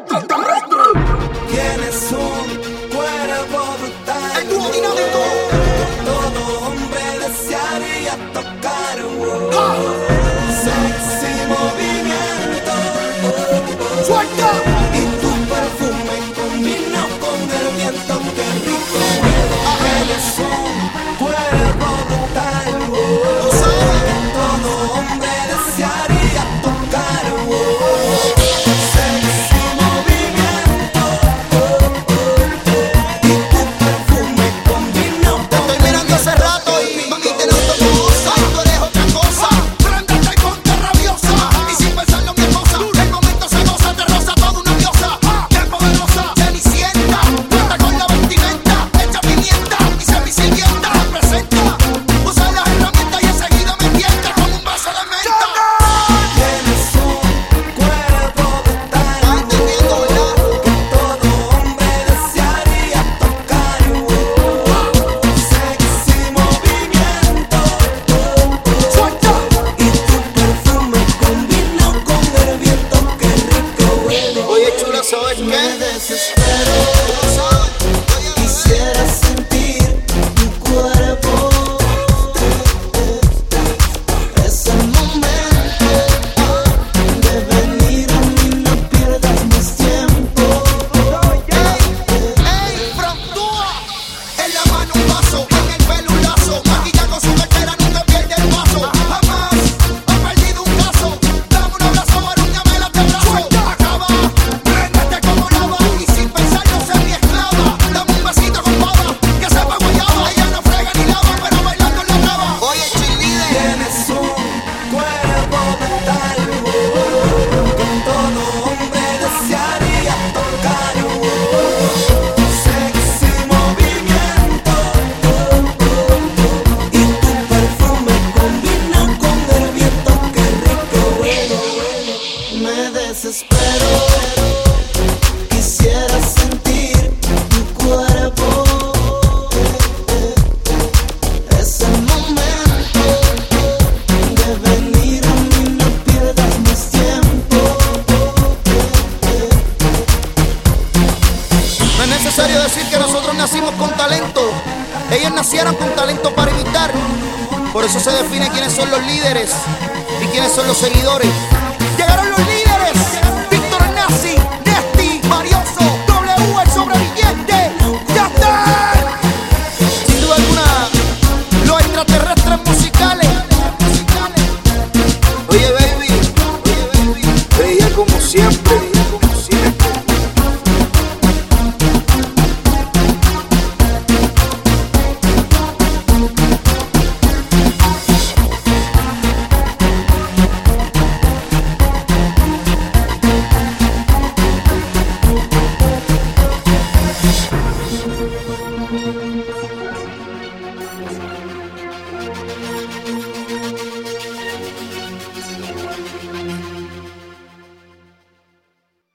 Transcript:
Tienes un cuerpo brutal, el dúo dinámico. todo hombre desearía tocar. Sexy movimiento, Suelta. y tu perfume combina con el viento. Qué rico tienes un cuerpo brutal, todo hombre desearía tocar. Sexy movimiento, y tu perfume combina Te con estoy el mirando hace rato y mami te noto hermosa. Tú eres otra cosa, préndete y ponte rabiosa. Y sin pensarlo mi hermosa, el momento se goza, te roza toda una diosa. Qué poderosa, cenicienta, cuenta con la vestimenta, echa pimienta y se mi sirvienta. Representa, usa las herramientas y enseguida me tienta con un vaso de menta. Tienes un cuerpo brutal, ¿Estás entendiendo, verdad? todo hombre desearía tocar. Sexy movimiento, Suelta. y tu perfume combina con el viento. Qué rico huele. Oye chula, ¿sabes Me qué? desespero, ¿Tú sabes? Oye, quisiera sentir tu cuerpo. Es el momento de venir a mí, no pierdas más tiempo. ¡Ey, frontúa! En la mano un vaso, en el pelo un lazo. Maquilla con su lechera, nunca pierde el paso. Jamás ha perdido un caso. Dame un abrazo, arúñame la terrazo. Acaba, préndete como lava. Y sin pensarlo, ser mi esclava. Dame un besito con baba, que sepa guayaba. Ella no frega ni lava, pero bailando en la grava. Oye, cheerleader. Tienes un cuerpo brutal, todo hombre desearía tocar. Sexy movimiento, y tu perfume combina con el viento. Qué rico huele. Me desespero, quisiera sentir tu cuerpo. Es el momento de venir a mí, no pierdas más tiempo. No es necesario decir que nosotros nacimos con talento. Ellos nacieron con talento para imitar. Por eso se define quiénes son los líderes y quiénes son los seguidores. Llegaron los líderes.